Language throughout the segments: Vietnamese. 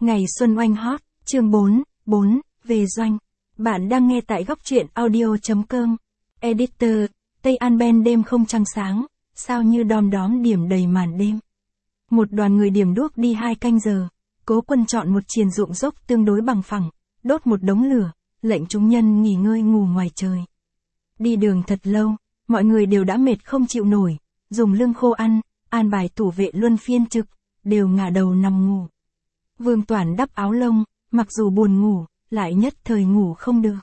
Ngày Xuân Oanh Hot, chương 4, về doanh. Bạn đang nghe tại góc truyện audio.com. Editor, Tây An Ben đêm không trăng sáng, sao như đom đóm điểm đầy màn đêm. Một đoàn người điểm đuốc đi 2 canh giờ, Cố Quân chọn một triền ruộng dốc tương đối bằng phẳng, đốt một đống lửa, lệnh chúng nhân nghỉ ngơi ngủ ngoài trời. Đi đường thật lâu, mọi người đều đã mệt không chịu nổi, dùng lương khô ăn, an bài thủ vệ luân phiên trực, đều ngả đầu nằm ngủ. Vương Toản đắp áo lông, mặc dù buồn ngủ, lại nhất thời ngủ không được.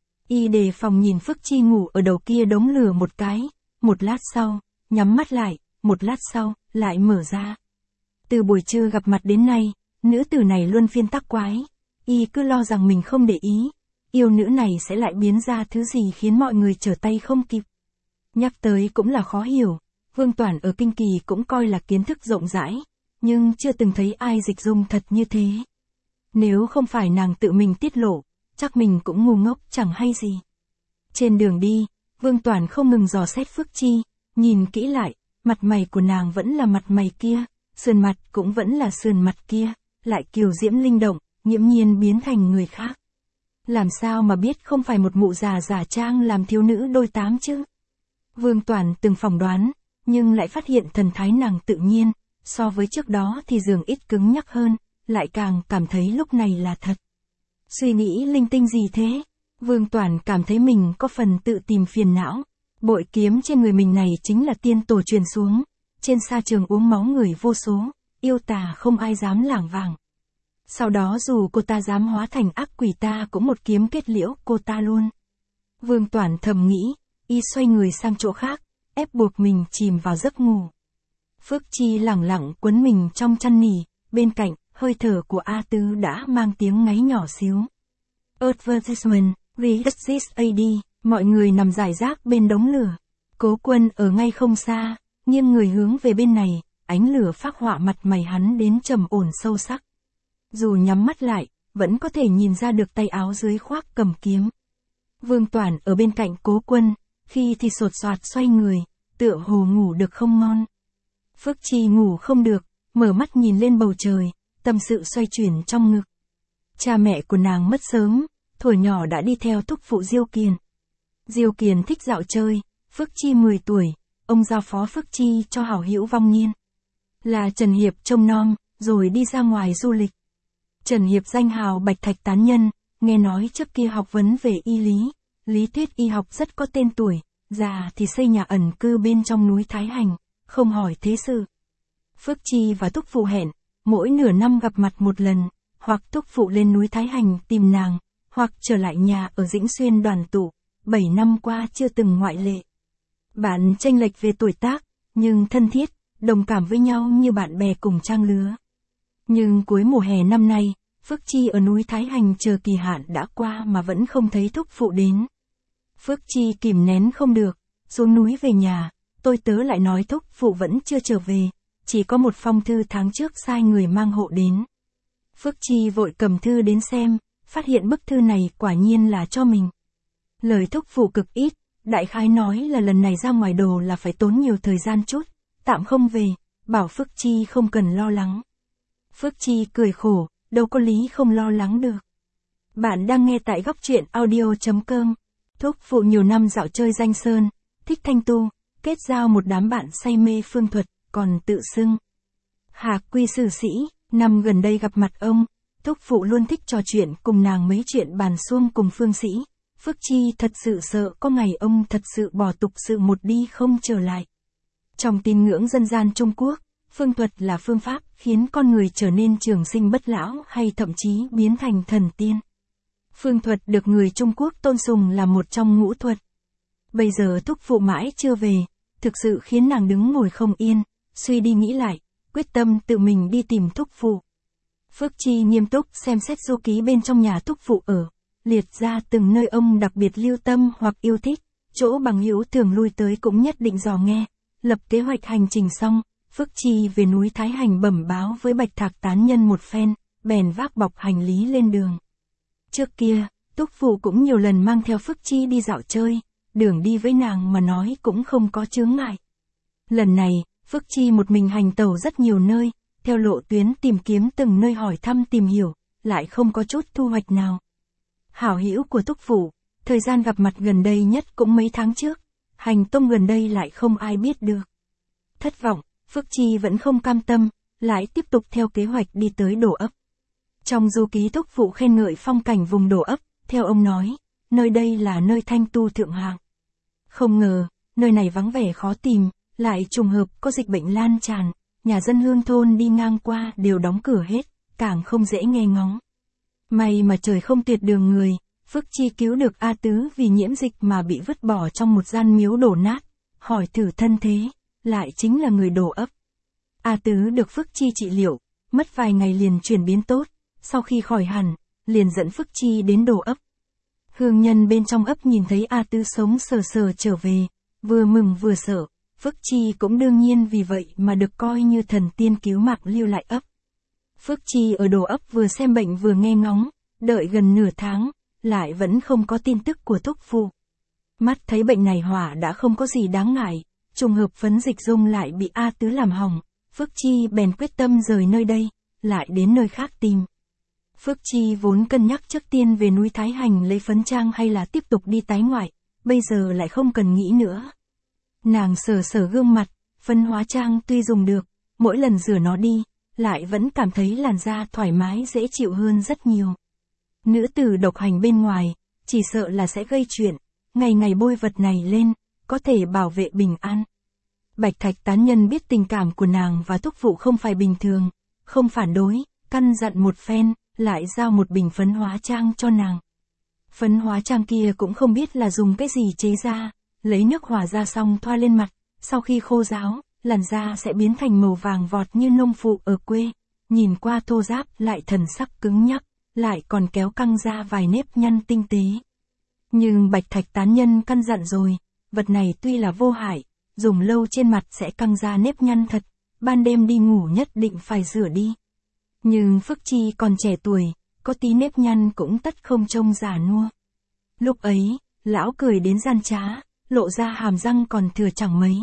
Y đề phòng nhìn Phước Chi ngủ ở đầu kia đống lửa một cái, một lát sau, nhắm mắt lại, một lát sau, lại mở ra. Từ buổi trưa gặp mặt đến nay, nữ tử này luân phiên tắc quái, y cứ lo rằng mình không để ý, yêu nữ này sẽ lại biến ra thứ gì khiến mọi người trở tay không kịp. Nhắc tới cũng là khó hiểu, Vương Toản ở Kinh Kỳ cũng coi là kiến thức rộng rãi, nhưng chưa từng thấy ai dịch dung thật như thế. Nếu không phải nàng tự mình tiết lộ, chắc mình cũng ngu ngốc chẳng hay gì. Trên đường đi, Vương Toản không ngừng dò xét Phước Chi, nhìn kỹ lại, mặt mày của nàng vẫn là mặt mày kia, sườn mặt cũng vẫn là sườn mặt kia, lại kiều diễm linh động, nghiễm nhiên biến thành người khác. Làm sao mà biết không phải một mụ già giả trang làm thiếu nữ đôi tám chứ? Vương Toản từng phỏng đoán, nhưng lại phát hiện thần thái nàng tự nhiên, so với trước đó thì dường ít cứng nhắc hơn, lại càng cảm thấy lúc này là thật. Suy nghĩ linh tinh gì thế? Vương Toản cảm thấy mình có phần tự tìm phiền não. Bội kiếm trên người mình này chính là tiên tổ truyền xuống, trên sa trường uống máu người vô số, yêu tà không ai dám lảng vảng. Sau đó dù cô ta dám hóa thành ác quỷ ta cũng một kiếm kết liễu cô ta luôn. Vương Toản thầm nghĩ, y xoay người sang chỗ khác, ép buộc mình chìm vào giấc ngủ. Phước Chi lẳng lặng quấn mình trong chăn nỉ, bên cạnh, hơi thở của A Tứ đã mang tiếng ngáy nhỏ xíu. Advertisement, read this AD, mọi người nằm rải rác bên đống lửa. Cố Quân ở ngay không xa, nghiêng người hướng về bên này, ánh lửa phác họa mặt mày hắn đến trầm ổn sâu sắc. Dù nhắm mắt lại, vẫn có thể nhìn ra được tay áo dưới khoác cầm kiếm. Vương Toản ở bên cạnh Cố Quân, khi thì sột soạt xoay người, tựa hồ ngủ được không ngon. Phước Chi ngủ không được, mở mắt nhìn lên bầu trời, tâm sự xoay chuyển trong ngực. Cha mẹ của nàng mất sớm, thuở nhỏ đã đi theo thúc phụ Diêu Kiền. Diêu Kiền thích dạo chơi, Phước Chi 10 tuổi, ông giao phó Phước Chi cho hảo hữu Vong Niên. Là Trần Hiệp trông nom, rồi đi ra ngoài du lịch. Trần Hiệp danh hào Bạch Thạch Tán Nhân, nghe nói trước kia học vấn về y lý, lý thuyết y học rất có tên tuổi, già thì xây nhà ẩn cư bên trong núi Thái Hành, không hỏi thế sự. Phước Chi và thúc phụ hẹn, mỗi nửa năm gặp mặt một lần, hoặc thúc phụ lên núi Thái Hành tìm nàng, hoặc trở lại nhà ở Dĩnh Xuyên đoàn tụ, 7 năm qua chưa từng ngoại lệ. Bạn chênh lệch về tuổi tác, nhưng thân thiết, đồng cảm với nhau như bạn bè cùng trang lứa. Nhưng cuối mùa hè năm nay, Phước Chi ở núi Thái Hành chờ kỳ hạn đã qua mà vẫn không thấy thúc phụ đến. Phước Chi kìm nén không được, xuống núi về nhà, tôi tớ lại nói thúc phụ vẫn chưa trở về, chỉ có một phong thư tháng trước sai người mang hộ đến. Phước Chi vội cầm thư đến xem, phát hiện bức thư này quả nhiên là cho mình. Lời thúc phụ cực ít, đại khái nói là lần này ra ngoài đồ là phải tốn nhiều thời gian chút, tạm không về, bảo Phước Chi không cần lo lắng. Phước Chi cười khổ, đâu có lý không lo lắng được. Bạn đang nghe tại góc truyện audio.com. Thúc phụ nhiều năm dạo chơi danh sơn, thích thanh tu, kết giao một đám bạn say mê phương thuật, còn tự xưng Hạc Quy Sư Sĩ. Năm gần đây gặp mặt ông, thúc phụ luôn thích trò chuyện cùng nàng mấy chuyện bàn xuông cùng phương sĩ. Phước Chi thật sự sợ có ngày ông thật sự bỏ tục sự một đi không trở lại. Trong tín ngưỡng dân gian Trung Quốc, phương thuật là phương pháp khiến con người trở nên trường sinh bất lão hay thậm chí biến thành thần tiên. Phương thuật được người Trung Quốc tôn sùng là một trong ngũ thuật. Bây giờ thúc phụ mãi chưa về, thực sự khiến nàng đứng ngồi không yên, suy đi nghĩ lại, quyết tâm tự mình đi tìm thúc phụ. Phước Chi nghiêm túc xem xét du ký bên trong nhà thúc phụ ở, liệt ra từng nơi ông đặc biệt lưu tâm hoặc yêu thích, chỗ bằng hữu thường lui tới cũng nhất định dò nghe. Lập kế hoạch hành trình xong, Phước Chi về núi Thái Hành bẩm báo với Bạch Thạc Tán Nhân một phen, bèn vác bọc hành lý lên đường. Trước kia, thúc phụ cũng nhiều lần mang theo Phước Chi đi dạo chơi, đường đi với nàng mà nói cũng không có chướng ngại. Lần này, Phước Chi một mình hành tẩu rất nhiều nơi, theo lộ tuyến tìm kiếm từng nơi hỏi thăm tìm hiểu, lại không có chút thu hoạch nào. Hảo hữu của Thúc Phụ, thời gian gặp mặt gần đây nhất cũng mấy tháng trước, hành tung gần đây lại không ai biết được. Thất vọng, Phước Chi vẫn không cam tâm, lại tiếp tục theo kế hoạch đi tới Đổ Ấp. Trong du ký Thúc Phụ khen ngợi phong cảnh vùng Đổ Ấp, theo ông nói, nơi đây là nơi thanh tu thượng hạng. Không ngờ, nơi này vắng vẻ khó tìm, lại trùng hợp có dịch bệnh lan tràn, nhà dân hương thôn đi ngang qua đều đóng cửa hết, càng không dễ nghe ngóng. May mà trời không tuyệt đường người, Phước Chi cứu được A Tứ vì nhiễm dịch mà bị vứt bỏ trong một gian miếu đổ nát, hỏi thử thân thế, lại chính là người Đổ Ấp. A Tứ được Phước Chi trị liệu, mất vài ngày liền chuyển biến tốt, sau khi khỏi hẳn, liền dẫn Phước Chi đến Đổ Ấp. Hương nhân bên trong ấp nhìn thấy A Tứ sống sờ sờ trở về, vừa mừng vừa sợ, Phước Chi cũng đương nhiên vì vậy mà được coi như thần tiên cứu mạng lưu lại ấp. Phước Chi ở Đổ Ấp vừa xem bệnh vừa nghe ngóng, đợi gần nửa tháng, lại vẫn không có tin tức của Thúc Phụ. Mắt thấy bệnh này hỏa đã không có gì đáng ngại, trùng hợp phấn dịch dung lại bị A Tứ làm hỏng, Phước Chi bèn quyết tâm rời nơi đây, lại đến nơi khác tìm. Phước Chi vốn cân nhắc trước tiên về núi Thái Hành lấy phấn trang hay là tiếp tục đi tái ngoại, bây giờ lại không cần nghĩ nữa. Nàng sờ sờ gương mặt, phấn hóa trang tuy dùng được, mỗi lần rửa nó đi, lại vẫn cảm thấy làn da thoải mái dễ chịu hơn rất nhiều. Nữ tử độc hành bên ngoài, chỉ sợ là sẽ gây chuyện, ngày ngày bôi vật này lên, có thể bảo vệ bình an. Bạch Thạch tán nhân biết tình cảm của nàng và Thúc Phụ không phải bình thường, không phản đối, căn dặn một phen, lại giao một bình phấn hóa trang cho nàng. Phấn hóa trang kia cũng không biết là dùng cái gì chế ra, lấy nước hòa ra xong thoa lên mặt, sau khi khô ráo, làn da sẽ biến thành màu vàng vọt như nông phụ ở quê, nhìn qua thô ráp lại thần sắc cứng nhắc, lại còn kéo căng ra vài nếp nhăn tinh tế. Nhưng Bạch Thạch tán nhân căn dặn rồi, vật này tuy là vô hại, dùng lâu trên mặt sẽ căng ra nếp nhăn thật, ban đêm đi ngủ nhất định phải rửa đi. Nhưng Phước Chi còn trẻ tuổi, có tí nếp nhăn cũng tất không trông già nua. Lúc ấy, lão cười đến gian trá, lộ ra hàm răng còn thừa chẳng mấy.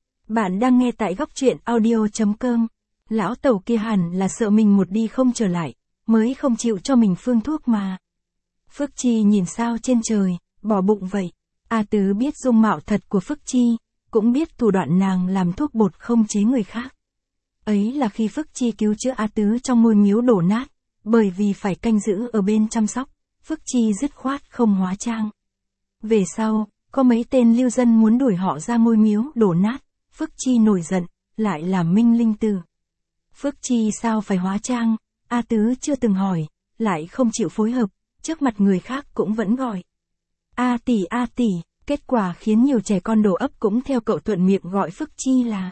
Bạn đang nghe tại góc truyện audio.com. Lão Tẩu kia hẳn là sợ mình một đi không trở lại, mới không chịu cho mình phương thuốc mà. Phước Chi nhìn sao trên trời, bỏ bụng vậy. A Tứ biết dung mạo thật của Phước Chi, cũng biết thủ đoạn nàng làm thuốc bột không chế người khác. Ấy là khi Phước Chi cứu chữa A Tứ trong ngôi miếu đổ nát, bởi vì phải canh giữ ở bên chăm sóc, Phước Chi dứt khoát không hóa trang. Về sau, có mấy tên lưu dân muốn đuổi họ ra ngôi miếu đổ nát, Phước Chi nổi giận, lại làm minh linh tử. Phước Chi sao phải hóa trang, A Tứ chưa từng hỏi, lại không chịu phối hợp, trước mặt người khác cũng vẫn gọi. A tỷ, kết quả khiến nhiều trẻ con Đổ Ấp cũng theo cậu thuận miệng gọi Phước Chi là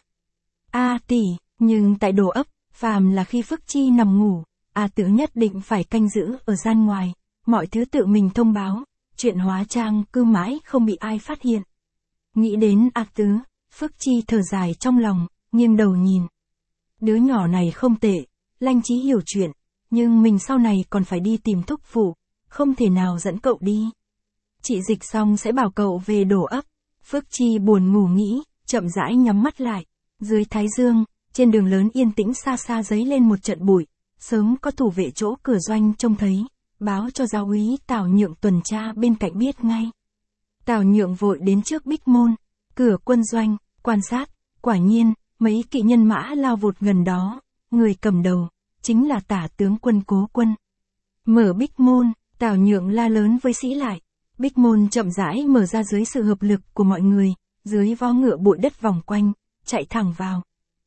A tỷ, nhưng tại Đổ Ấp, phàm là khi Phước Chi nằm ngủ, A Tứ nhất định phải canh giữ ở gian ngoài, mọi thứ tự mình thông báo, chuyện hóa trang cứ mãi không bị ai phát hiện. Nghĩ đến A Tứ, Phước Chi thở dài trong lòng, nghiêng đầu nhìn. Đứa nhỏ này không tệ, lanh trí hiểu chuyện, nhưng mình sau này còn phải đi tìm Thúc Phụ, không thể nào dẫn cậu đi. Chị dịch xong sẽ bảo cậu về Đổ Ấp. Phước Chi buồn ngủ nghĩ, chậm rãi nhắm mắt lại. Dưới thái dương, trên đường lớn yên tĩnh xa xa dấy lên một trận bụi, sớm có thủ vệ chỗ cửa doanh trông thấy, báo cho giáo úy Tào Nhượng tuần tra bên cạnh biết ngay. Tào Nhượng vội đến trước bích môn, cửa quân doanh, quan sát, quả nhiên, mấy kỵ nhân mã lao vụt gần đó, người cầm đầu, chính là Tả tướng quân Cố Quân. Mở bích môn, Tào Nhượng la lớn với sĩ lại, bích môn chậm rãi mở ra dưới sự hợp lực của mọi người, dưới vó ngựa bụi đất vòng quanh, chạy thẳng vào.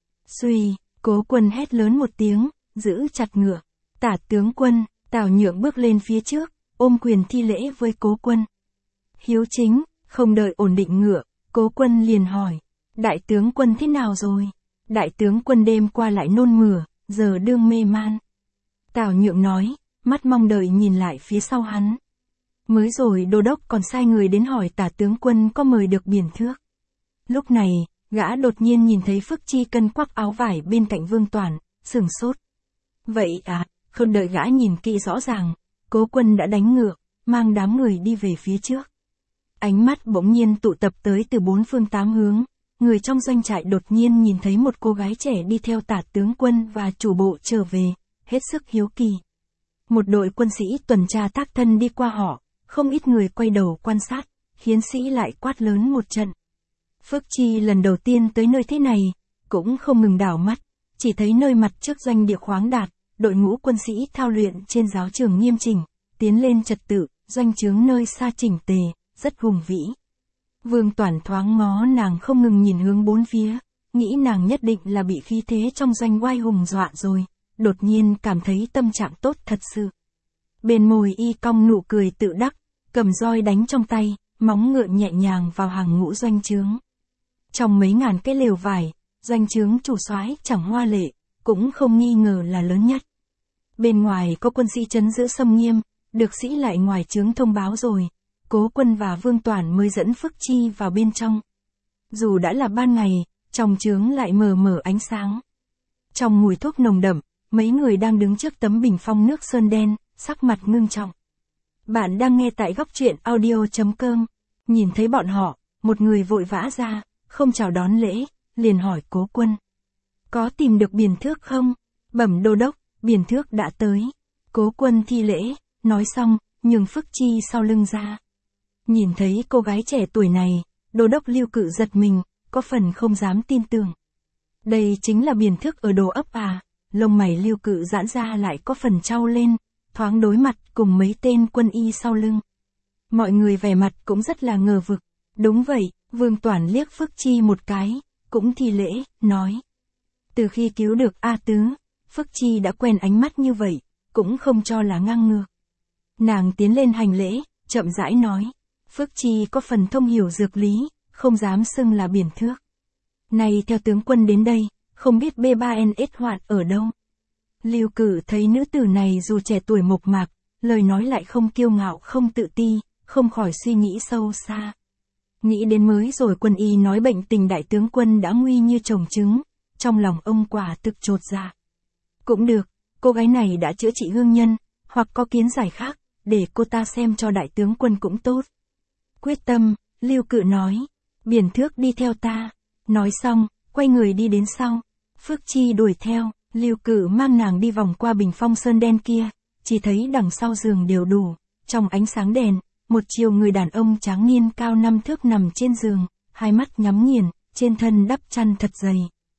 Suy, Cố Quân hét lớn một tiếng, giữ chặt ngựa. Tả tướng quân, Tào Nhượng bước lên phía trước, ôm quyền thi lễ với Cố Quân. Hiếu chính, không đợi ổn định ngựa, Cố Quân liền hỏi, đại tướng quân thế nào rồi? Đại tướng quân đêm qua lại nôn mửa, giờ đương mê man. Tào Nhượng nói, mắt mong đợi nhìn lại phía sau hắn. Mới rồi đô đốc còn sai người đến hỏi Tả tướng quân có mời được biển thước. Lúc này, gã đột nhiên nhìn thấy Phước Chi cân quắc áo vải bên cạnh Vương Toản, sửng sốt. Vậy à, không đợi gã nhìn kỹ rõ ràng, Cố Quân đã đánh ngựa, mang đám người đi về phía trước. Ánh mắt bỗng nhiên tụ tập tới từ bốn phương tám hướng, người trong doanh trại đột nhiên nhìn thấy một cô gái trẻ đi theo tả tướng quân và chủ bộ trở về, hết sức hiếu kỳ. Một đội quân sĩ tuần tra tác thân đi qua họ, không ít người quay đầu quan sát, khiến sĩ lại quát lớn một trận. Phước Chi lần đầu tiên tới nơi thế này, cũng không ngừng đảo mắt, chỉ thấy nơi mặt trước doanh địa khoáng đạt, đội ngũ quân sĩ thao luyện trên giáo trường nghiêm chỉnh, tiến lên trật tự, doanh trướng nơi xa chỉnh tề, rất hùng vĩ. Vương Toản thoáng ngó nàng không ngừng nhìn hướng bốn phía, nghĩ nàng nhất định là bị khí thế trong doanh oai hùng dọa rồi, đột nhiên cảm thấy tâm trạng tốt thật sự. Bên môi y cong nụ cười tự đắc, cầm roi đánh trong tay, móng ngựa nhẹ nhàng vào hàng ngũ doanh trướng. Trong mấy ngàn cái lều vải, doanh trướng chủ soái chẳng hoa lệ, cũng không nghi ngờ là lớn nhất. Bên ngoài có quân sĩ trấn giữ xâm nghiêm, được sĩ lại ngoài trướng thông báo rồi, Cố Quân và Vương Toản mới dẫn Phước Chi vào bên trong. Dù đã là ban ngày, trong trướng lại mờ mờ ánh sáng. Trong mùi thuốc nồng đậm, mấy người đang đứng trước tấm bình phong nước sơn đen, sắc mặt ngưng trọng. Bạn đang nghe tại góc truyện audio.com. Nhìn thấy bọn họ, một người vội vã ra, không chào đón lễ, liền hỏi Cố Quân. Có tìm được Biền Thước không? Bẩm đô đốc, Biền Thước đã tới. Cố Quân thi lễ, nói xong, nhường Phước Chi sau lưng ra. Nhìn thấy cô gái trẻ tuổi này, đô đốc Lưu Cự giật mình, có phần không dám tin tưởng. Đây chính là Biền Thước ở Đồ Ấp à? Lông mày Lưu Cự giãn ra lại có phần trao lên, thoáng đối mặt cùng mấy tên quân y sau lưng. Mọi người vẻ mặt cũng rất là ngờ vực. Đúng vậy, Vương Toản liếc Phước Chi một cái, cũng thi lễ, nói. Từ khi cứu được A Tứ, Phước Chi đã quen ánh mắt như vậy, cũng không cho là ngang ngược. Nàng tiến lên hành lễ, chậm rãi nói. Phước Chi có phần thông hiểu dược lý, không dám xưng là Biền Thước. Này theo tướng quân đến đây, không biết B3NS Hoạn ở đâu. Lưu Cử thấy nữ tử này dù trẻ tuổi mộc mạc, lời nói lại không kiêu ngạo không tự ti, không khỏi suy nghĩ sâu xa. Nghĩ đến mới rồi quân y nói bệnh tình đại tướng quân đã nguy như trồng trứng, trong lòng ông quả thực chột dạ. Cũng được, cô gái này đã chữa trị hương nhân, hoặc có kiến giải khác, để cô ta xem cho đại tướng quân cũng tốt. Quyết tâm, Lưu Cự nói, Biền Thước đi theo ta. Nói xong, quay người đi đến sau. Phước Chi đuổi theo, Lưu Cự mang nàng đi vòng qua bình phong sơn đen kia, chỉ thấy đằng sau giường đều đủ, trong ánh sáng đèn, một chiều người đàn ông tráng niên cao 5 thước nằm trên giường, hai mắt nhắm nghiền, trên thân đắp chăn thật dày.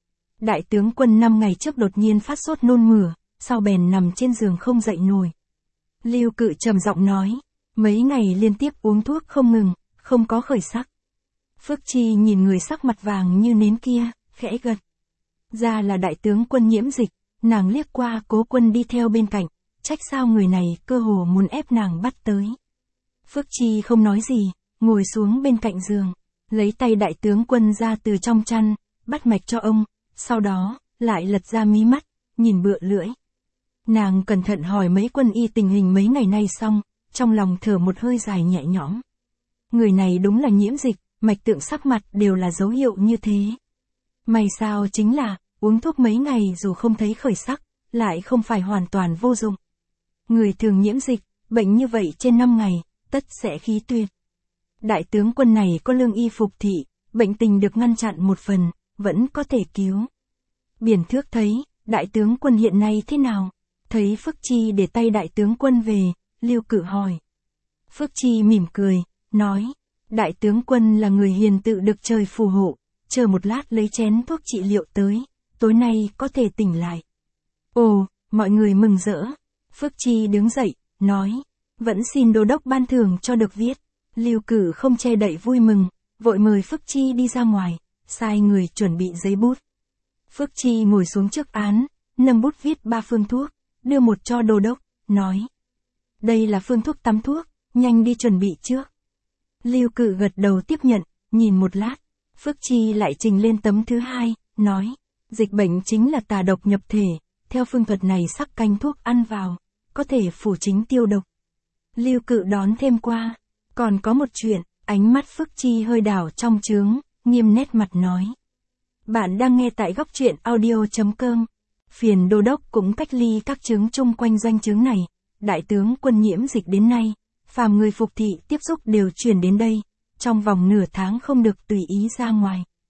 Đại tướng quân 5 ngày trước đột nhiên phát sốt nôn mửa, sau bèn nằm trên giường không dậy nổi. Lưu Cự trầm giọng nói, mấy ngày liên tiếp uống thuốc không ngừng, không có khởi sắc. Phước Chi nhìn người sắc mặt vàng như nến kia, khẽ gật. Ra là đại tướng quân nhiễm dịch, nàng liếc qua Cố Quân đi theo bên cạnh, trách sao người này cơ hồ muốn ép nàng bắt tới. Phước Chi không nói gì, ngồi xuống bên cạnh giường, lấy tay đại tướng quân ra từ trong chăn, bắt mạch cho ông, sau đó, lại lật ra mí mắt, nhìn bựa lưỡi. Nàng cẩn thận hỏi mấy quân y tình hình mấy ngày nay xong, trong lòng thở một hơi dài nhẹ nhõm. Người này đúng là nhiễm dịch, mạch tượng sắc mặt đều là dấu hiệu như thế. May sao chính là, uống thuốc mấy ngày dù không thấy khởi sắc, lại không phải hoàn toàn vô dụng. Người thường nhiễm dịch, bệnh như vậy trên 5 ngày, tất sẽ khí tuyệt. Đại tướng quân này có lương y phục thị, bệnh tình được ngăn chặn một phần, vẫn có thể cứu. Biền Thước thấy, đại tướng quân hiện nay thế nào? Thấy Phước Chi để tay đại tướng quân về, Lưu Cự hỏi. Phước Chi mỉm cười, nói, đại tướng quân là người hiền tự được trời phù hộ, chờ một lát lấy chén thuốc trị liệu tới, tối nay có thể tỉnh lại. Ồ, mọi người mừng rỡ. Phước Chi đứng dậy, nói, vẫn xin đô đốc ban thưởng cho được viết. Lưu Cử không che đậy vui mừng, vội mời Phước Chi đi ra ngoài, sai người chuẩn bị giấy bút. Phước Chi ngồi xuống trước án, nâng bút viết 3 phương thuốc, đưa một cho đô đốc, nói. Đây là phương thuốc tắm thuốc, nhanh đi chuẩn bị trước. Lưu Cử gật đầu tiếp nhận, nhìn một lát, Phước Chi lại trình lên tấm thứ 2, nói, dịch bệnh chính là tà độc nhập thể, theo phương thuật này sắc canh thuốc ăn vào, có thể phủ chính tiêu độc. Lưu Cự đón thêm qua, còn có một chuyện, ánh mắt Phước Chi hơi đảo trong trướng, nghiêm nét mặt nói. Bạn đang nghe tại góc truyện audio.com, phiền đô đốc cũng cách ly các trướng chung quanh doanh trướng này, đại tướng quân nhiễm dịch đến nay, phàm người phục thị tiếp xúc đều chuyển đến đây, trong vòng nửa tháng không được tùy ý ra ngoài.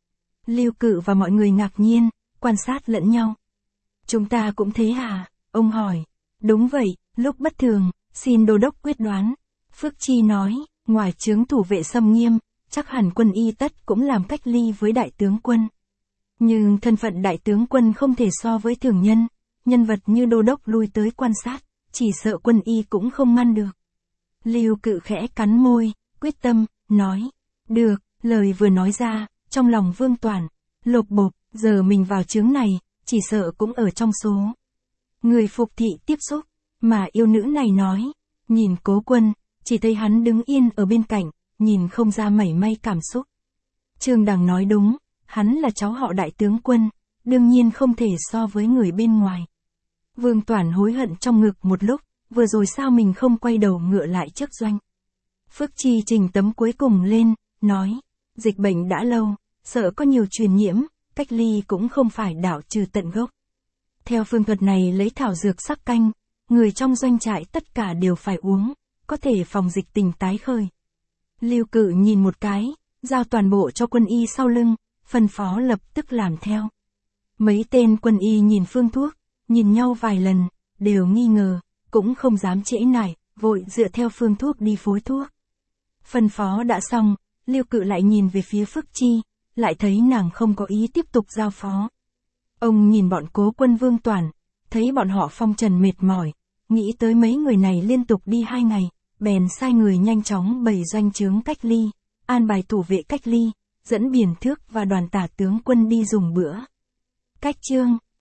Lưu Cự và mọi người ngạc nhiên, quan sát lẫn nhau. Chúng ta cũng thế hả? Ông hỏi. Đúng vậy, lúc bất thường, xin đô đốc quyết đoán. Phước Chi nói, ngoài chướng thủ vệ xâm nghiêm, chắc hẳn quân y tất cũng làm cách ly với đại tướng quân. Nhưng thân phận đại tướng quân không thể so với thường nhân, nhân vật như đô đốc lui tới quan sát, chỉ sợ quân y cũng không ngăn được. Lưu Cự khẽ cắn môi, quyết tâm, nói. Được, lời vừa nói ra, trong lòng Vương Toản, lột bột, giờ mình vào chướng này, chỉ sợ cũng ở trong số. Người phục thị tiếp xúc, mà yêu nữ này nói, nhìn Cố Quân, chỉ thấy hắn đứng yên ở bên cạnh, nhìn không ra mảy may cảm xúc. Trương Đằng nói đúng, hắn là cháu họ đại tướng quân, đương nhiên không thể so với người bên ngoài. Vương Toản hối hận trong ngực một lúc, vừa rồi sao mình không quay đầu ngựa lại trước doanh. Phước Chi trình tấm cuối cùng lên, nói, dịch bệnh đã lâu, sợ có nhiều truyền nhiễm, cách ly cũng không phải đảo trừ tận gốc. Theo phương thuật này lấy thảo dược sắc canh, người trong doanh trại tất cả đều phải uống, có thể phòng dịch tình tái khởi. Lưu Cự nhìn một cái, giao toàn bộ cho quân y sau lưng, phân phó lập tức làm theo. Mấy tên quân y nhìn phương thuốc, nhìn nhau vài lần, đều nghi ngờ, cũng không dám trễ nải, vội dựa theo phương thuốc đi phối thuốc. Phân phó đã xong, Lưu Cự lại nhìn về phía Phước Chi, lại thấy nàng không có ý tiếp tục giao phó. Ông nhìn bọn Cố Quân Vương Toản, thấy bọn họ phong trần mệt mỏi, nghĩ tới mấy người này liên tục đi 2 ngày, bèn sai người nhanh chóng bày doanh trướng cách ly, an bài thủ vệ cách ly, dẫn Biển Thước và đoàn tả tướng quân đi dùng bữa. Cách chương